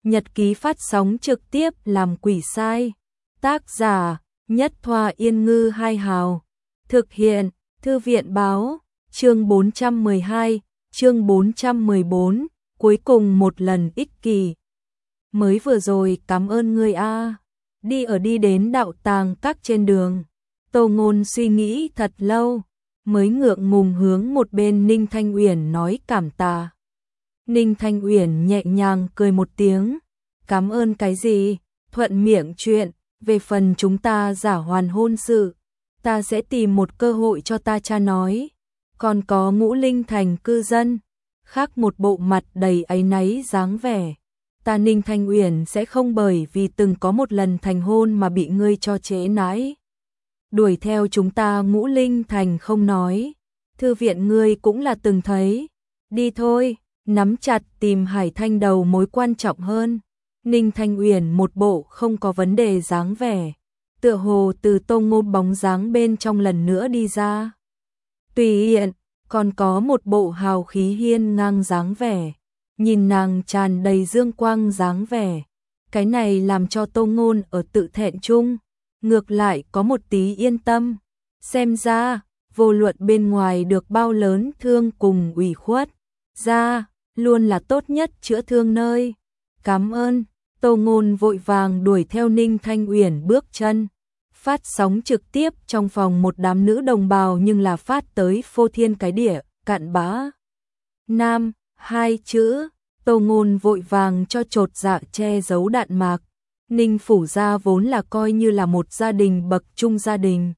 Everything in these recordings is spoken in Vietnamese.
Nhật ký phát sóng trực tiếp làm quỷ sai. Tác giả Nhất Thoa Yên Ngư Hai Hào. Thực hiện Thư viện Báo. Chương 412, chương 414, cuối cùng một lần ích kỷ. Mới vừa rồi cảm ơn ngươi a. Đi đến đạo tàng các trên đường. Tô Ngôn suy nghĩ thật lâu, mới ngượng ngùng hướng một bên Ninh Thanh Uyển nói cảm tạ. Ninh Thanh Uyển nhẹ nhàng cười một tiếng, cảm ơn cái gì, thuận miệng chuyện, về phần chúng ta giả hoàn hôn sự, ta sẽ tìm một cơ hội cho ta cha nói. Còn có Ngũ Linh Thành cư dân, khác một bộ mặt đầy áy náy dáng vẻ. Ta Ninh Thanh Uyển sẽ không bởi vì từng có một lần thành hôn mà bị ngươi cho trễ nãi. Đuổi theo chúng ta Ngũ Linh Thành không nói, thư viện ngươi cũng là từng thấy. Đi thôi, nắm chặt tìm Hải Thanh đầu mối quan trọng hơn. Ninh Thanh Uyển một bộ không có vấn đề dáng vẻ, tựa hồ từ Tô Ngôn bóng dáng bên trong lần nữa đi ra. Tùy hiện, còn có một bộ hào khí hiên ngang dáng vẻ, nhìn nàng tràn đầy dương quang dáng vẻ. Cái này làm cho Tô Ngôn ở tự thẹn chung, ngược lại có một tí yên tâm. Xem ra, vô luận bên ngoài được bao lớn thương cùng ủy khuất, ra, luôn là tốt nhất chữa thương nơi. Cảm ơn, Tô Ngôn vội vàng đuổi theo Ninh Thanh Uyển bước chân. Phát sóng trực tiếp trong phòng một đám nữ đồng bào nhưng là phát tới phô thiên cái địa, cặn bã. Nam, hai chữ, Tô Ngôn vội vàng cho chột dạ che giấu đạn mạc. Ninh phủ gia vốn là coi như là một gia đình bậc trung gia đình.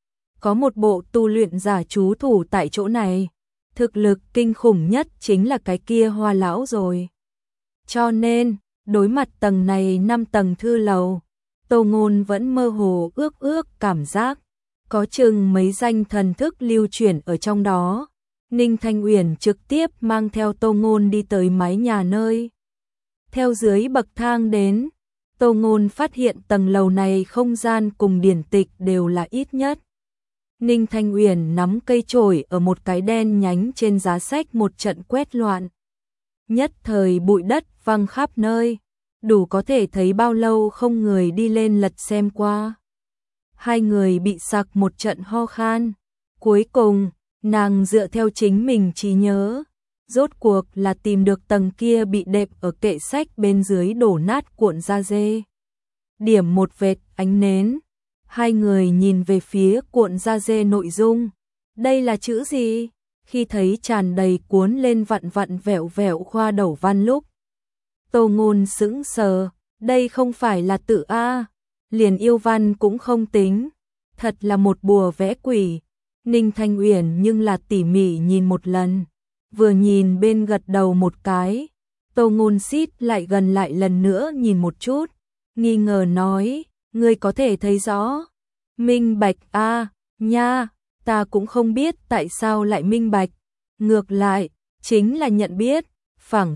Có một bộ tu luyện giả trú thủ tại chỗ này, thực lực kinh khủng nhất chính là cái kia Hoa lão rồi. Cho nên, đối mặt tầng này 5 tầng thư lầu, Tô Ngôn vẫn mơ hồ ước cảm giác, có chừng mấy danh thần thức lưu chuyển ở trong đó. Ninh Thanh Uyển trực tiếp mang theo Tô Ngôn đi tới mái nhà nơi. Theo dưới bậc thang đến, Tô Ngôn phát hiện tầng lầu này không gian cùng điển tịch đều là ít nhất. Ninh Thanh Uyển nắm cây chổi ở một cái đen nhánh trên giá sách một trận quét loạn. Nhất thời bụi đất văng khắp nơi, đủ có thể thấy bao lâu không người đi lên lật xem qua. Hai người bị sặc một trận ho khan. Cuối cùng, nàng dựa theo chính mình trí nhớ, rốt cuộc là tìm được tầng kia bị đệm ở kệ sách bên dưới đổ nát cuộn da dê. Điểm một vệt ánh nến, hai người nhìn về phía cuộn da dê nội dung. Đây là chữ gì? Khi thấy tràn đầy cuốn lên vặn vặn vẹo vẹo khoa đầu văn lúc, Tô Ngôn sững sờ, đây không phải là tự A, liền yêu văn cũng không tính, thật là một bùa vẽ quỷ. Ninh Thanh Uyển nhưng là tỉ mỉ nhìn một lần, vừa nhìn bên gật đầu một cái. Tô Ngôn xít lại gần lại lần nữa nhìn một chút, nghi ngờ nói, ngươi có thể thấy rõ. Minh bạch a, nha, ta cũng không biết tại sao lại minh bạch, ngược lại, chính là nhận biết, phảng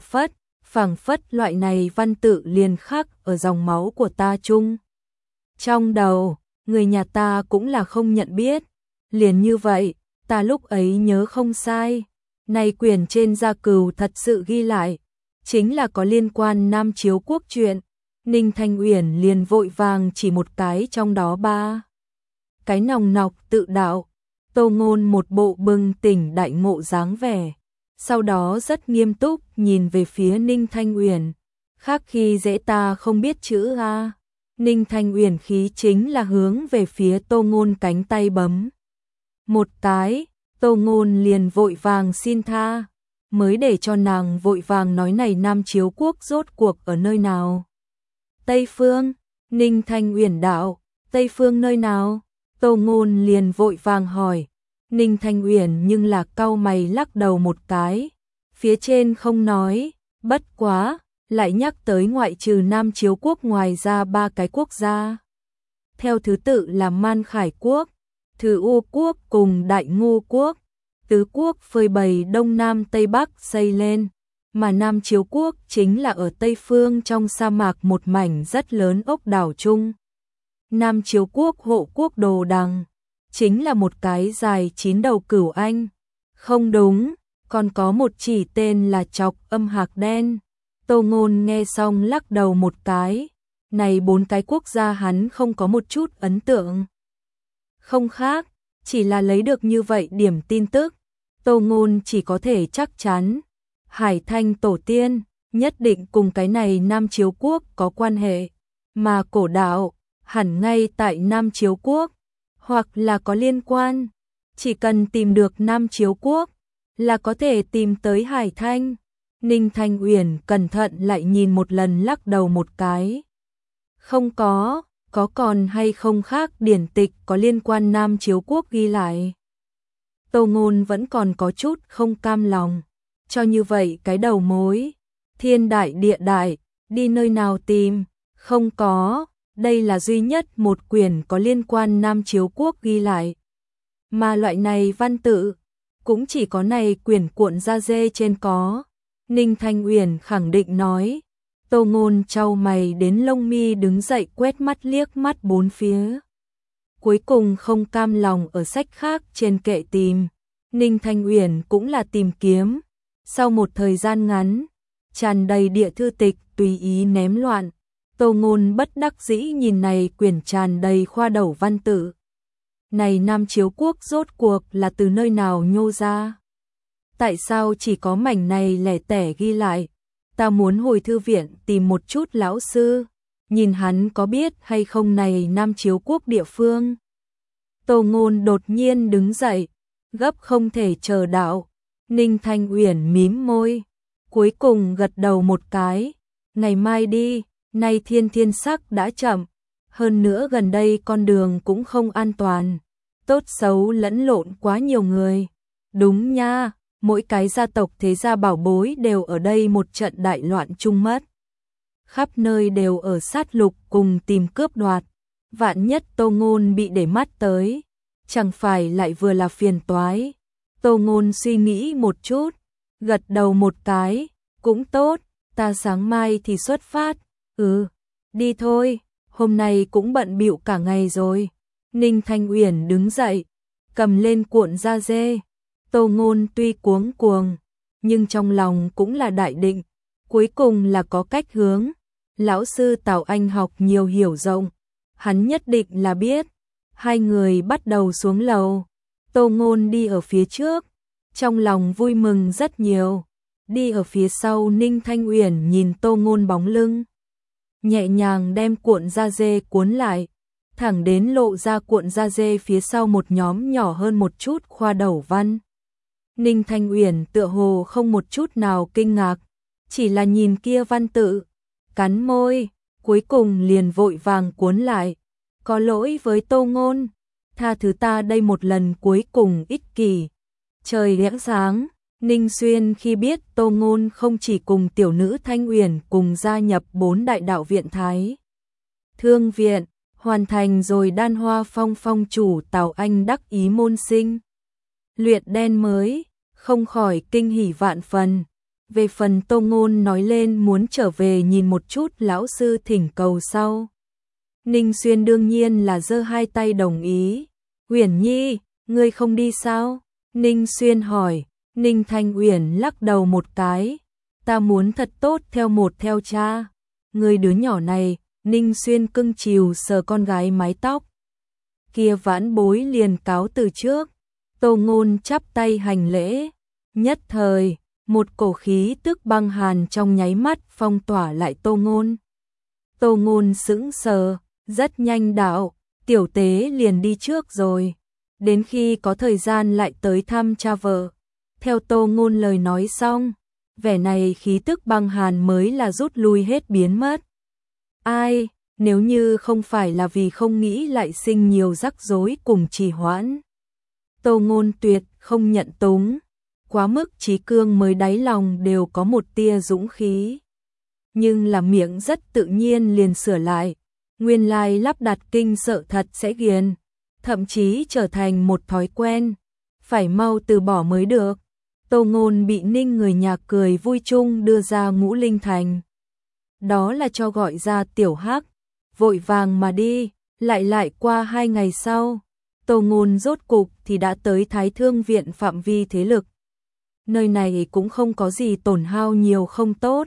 phất loại này văn tự liền khắc ở dòng máu của ta chung. Trong đầu, người nhà ta cũng là không nhận biết, liền như vậy, ta lúc ấy nhớ không sai. Này quyển trên gia cừu thật sự ghi lại, chính là có liên quan Nam Chiếu Quốc chuyện. Ninh Thanh Uyển liền vội vàng chỉ một cái trong đó ba. Cái nòng nọc tự đạo, Tô Ngôn một bộ bừng tỉnh đại ngộ dáng vẻ. Sau đó rất nghiêm túc nhìn về phía Ninh Thanh Uyển, khác khi dễ ta không biết chữ a. Ninh Thanh Uyển khí chính là hướng về phía Tô Ngôn cánh tay bấm một cái, Tô Ngôn liền vội vàng xin tha, mới để cho nàng vội vàng nói này Nam Chiếu Quốc rốt cuộc ở nơi nào. Tây Phương, Ninh Thanh Uyển đạo, Tây Phương nơi nào? Tô Ngôn liền vội vàng hỏi. Ninh Thanh Uyển nhưng là cau mày lắc đầu một cái, phía trên không nói, bất quá, lại nhắc tới ngoại trừ Nam Chiếu Quốc ngoài ra 3 cái quốc gia. Theo thứ tự là Man Khải Quốc, Thứ U Quốc cùng Đại Ngô Quốc. Tứ quốc phơi bày Đông Nam Tây Bắc xây lên, mà Nam Chiếu Quốc chính là ở Tây Phương trong sa mạc một mảnh rất lớn ốc đảo chung. Nam Chiếu Quốc hộ quốc Đồ Đằng, chính là một cái dài 9 đầu cửu anh. Không đúng, còn có một chỉ tên là Chọc Âm Hạc Đen. Tô Ngôn nghe xong lắc đầu một cái, này 4 cái quốc gia hắn không có một chút ấn tượng. Không khác, chỉ là lấy được như vậy điểm tin tức, Tô Ngôn chỉ có thể chắc chắn, Hải Thanh tổ tiên nhất định cùng cái này Nam Chiếu Quốc có quan hệ, mà cổ đạo hẳn ngay tại Nam Chiếu Quốc, hoặc là có liên quan, chỉ cần tìm được Nam Chiếu Quốc là có thể tìm tới Hải Thanh. Ninh Thanh Uyển cẩn thận lại nhìn một lần lắc đầu một cái. Không có còn hay không khác điển tịch có liên quan Nam Chiếu Quốc ghi lại. Tô Ngôn vẫn còn có chút không cam lòng, cho như vậy cái đầu mối, thiên đại địa đại, đi nơi nào tìm, không có, đây là duy nhất một quyển có liên quan Nam Chiếu Quốc ghi lại. Mà loại này văn tự, cũng chỉ có này quyển cuộn da dê trên có. Ninh Thanh Uyển khẳng định nói. Tô Ngôn chau mày đến lông mi đứng dậy quét mắt liếc mắt bốn phía. Cuối cùng không cam lòng ở sách khác trên kệ tìm. Ninh Thanh Uyển cũng là tìm kiếm. Sau một thời gian ngắn, tràn đầy địa thư tịch tùy ý ném loạn. Tô Ngôn bất đắc dĩ nhìn này quyển tràn đầy khoa đầu văn tự. Này Nam Chiếu Quốc rốt cuộc là từ nơi nào nhô ra? Tại sao chỉ có mảnh này lẻ tẻ ghi lại? Ta muốn hồi thư viện tìm một chút lão sư, nhìn hắn có biết hay không này Nam Chiếu Quốc địa phương. Tô Ngôn đột nhiên đứng dậy, gấp không thể chờ đạo. Ninh Thanh Uyển mím môi, cuối cùng gật đầu một cái. Ngày mai đi, nay thiên sắc đã chậm, hơn nữa gần đây con đường cũng không an toàn, tốt xấu lẫn lộn quá nhiều người. Đúng nha, mỗi cái gia tộc thế gia bảo bối đều ở đây một trận đại loạn chung mất. Khắp nơi đều ở sát lục cùng tìm cướp đoạt, vạn nhất Tô Ngôn bị để mắt tới, chẳng phải lại vừa là phiền toái. Tô Ngôn suy nghĩ một chút, gật đầu một cái, cũng tốt, ta sáng mai thì xuất phát. Đi thôi, hôm nay cũng bận bịu cả ngày rồi. Ninh Thanh Uyển đứng dậy, cầm lên cuộn da dê. Tô Ngôn tuy cuống cuồng, nhưng trong lòng cũng là đại định, cuối cùng là có cách hướng. Lão sư Tào Anh học nhiều hiểu rộng, hắn nhất định là biết. Hai người bắt đầu xuống lầu, Tô Ngôn đi ở phía trước, trong lòng vui mừng rất nhiều. Đi ở phía sau Ninh Thanh Uyển nhìn Tô Ngôn bóng lưng, nhẹ nhàng đem cuộn da dê cuốn lại, thẳng đến lộ ra cuộn da dê phía sau một nhóm nhỏ hơn một chút khoa đầu văn. Ninh Thanh Uyển tựa hồ không một chút nào kinh ngạc, chỉ là nhìn kia văn tự, cắn môi, cuối cùng liền vội vàng cuốn lại. Có lỗi với Tô Ngôn, tha thứ ta đây một lần cuối cùng ích kỷ. Trời rạng sáng, Ninh Xuyên khi biết Tô Ngôn không chỉ cùng tiểu nữ Thanh Uyển cùng gia nhập 4 đại đạo viện Thái Thương viện, hoàn thành rồi Đan Hoa Phong phong chủ Tào Anh đắc ý môn sinh luyện đen mới, không khỏi kinh hỉ vạn phần. Về phần Tô Ngôn nói lên muốn trở về nhìn một chút lão sư thỉnh cầu sau, Ninh Xuyên đương nhiên là giơ hai tay đồng ý. Uyển Nhi, ngươi không đi sao? Ninh Xuyên hỏi. Ninh Thanh Uyển lắc đầu một cái, ta muốn thật tốt theo cha. Người đứa nhỏ này, Ninh Xuyên cưng chiều sờ con gái mái tóc. Kia vãn bối liền cáo từ trước. Tô Ngôn chắp tay hành lễ, nhất thời, một cổ khí tức băng hàn trong nháy mắt phong tỏa lại Tô Ngôn. Tô Ngôn sững sờ, rất nhanh đạo, tiểu tế liền đi trước rồi, đến khi có thời gian lại tới thăm cha vợ. Theo Tô Ngôn lời nói xong, vẻ này khí tức băng hàn mới là rút lui hết biến mất. Ai, nếu như không phải là vì không nghĩ lại sinh nhiều rắc rối cùng trì hoãn, Tô Ngôn tuyệt không nhận túng, quá mức chí cương mới đáy lòng đều có một tia dũng khí. Nhưng là miệng rất tự nhiên liền sửa lại, nguyên lai lắp đặt kinh sợ thật sẽ ghiền, thậm chí trở thành một thói quen, phải mau từ bỏ mới được. Tô Ngôn bị Ninh người nhà cười vui chung đưa ra Ngũ Linh Thành. Đó là cho gọi ra tiểu Hắc, vội vàng mà đi, lại qua 2 ngày sau, Tô Ngôn rốt cục thì đã tới Thái Thương viện phạm vi thế lực. Nơi này cũng không có gì tổn hao nhiều không tốt,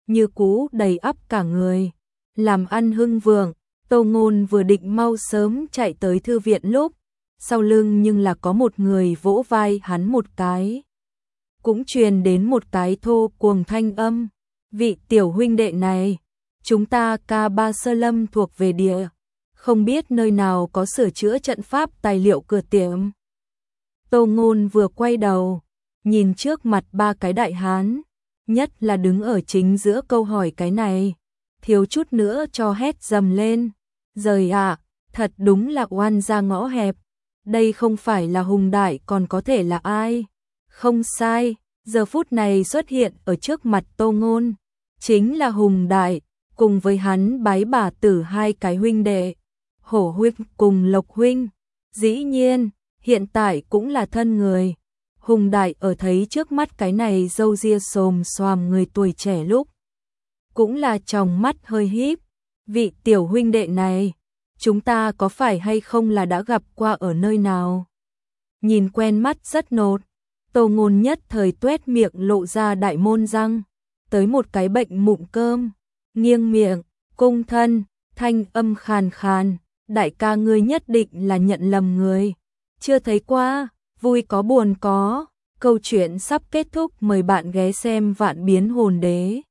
như cũ đầy ắp cả người, làm ăn hưng vượng. Tô Ngôn vừa định mau sớm chạy tới thư viện lúc, sau lưng nhưng là có một người vỗ vai hắn một cái. Cũng truyền đến một cái thô cuồng thanh âm, vị tiểu huynh đệ này, chúng ta K3 Sơ Lâm thuộc về địa, không biết nơi nào có sửa chữa trận pháp tài liệu cửa tiệm. Tô Ngôn vừa quay đầu, nhìn trước mặt ba cái đại hán, nhất là đứng ở chính giữa câu hỏi cái này, thiếu chút nữa cho hét dầm lên. Giời ạ, thật đúng là oan gia ngõ hẹp, đây không phải là Hùng Đại còn có thể là ai? Không sai, giờ phút này xuất hiện ở trước mặt Tô Ngôn, chính là Hùng Đại, cùng với hắn bái bà tử hai cái huynh đệ, Hổ huynh cùng Lộc huynh. Dĩ nhiên, hiện tại cũng là thân người. Hùng Đại ở thấy trước mắt cái này râu ria xồm xoàm người tuổi trẻ lúc, cũng là tròng mắt hơi híp. Vị tiểu huynh đệ này, chúng ta có phải hay không là đã gặp qua ở nơi nào? Nhìn quen mắt rất nột, Tô Ngôn nhất thời tuét miệng lộ ra đại môn răng, tới một cái bệnh mụn cơm, nghiêng miệng, cung thân, thanh âm khàn khàn, đại ca ngươi nhất định là nhận lầm người, chưa thấy qua, vui có buồn có, câu chuyện sắp kết thúc, mời bạn ghé xem Vạn Biến Hồn Đế.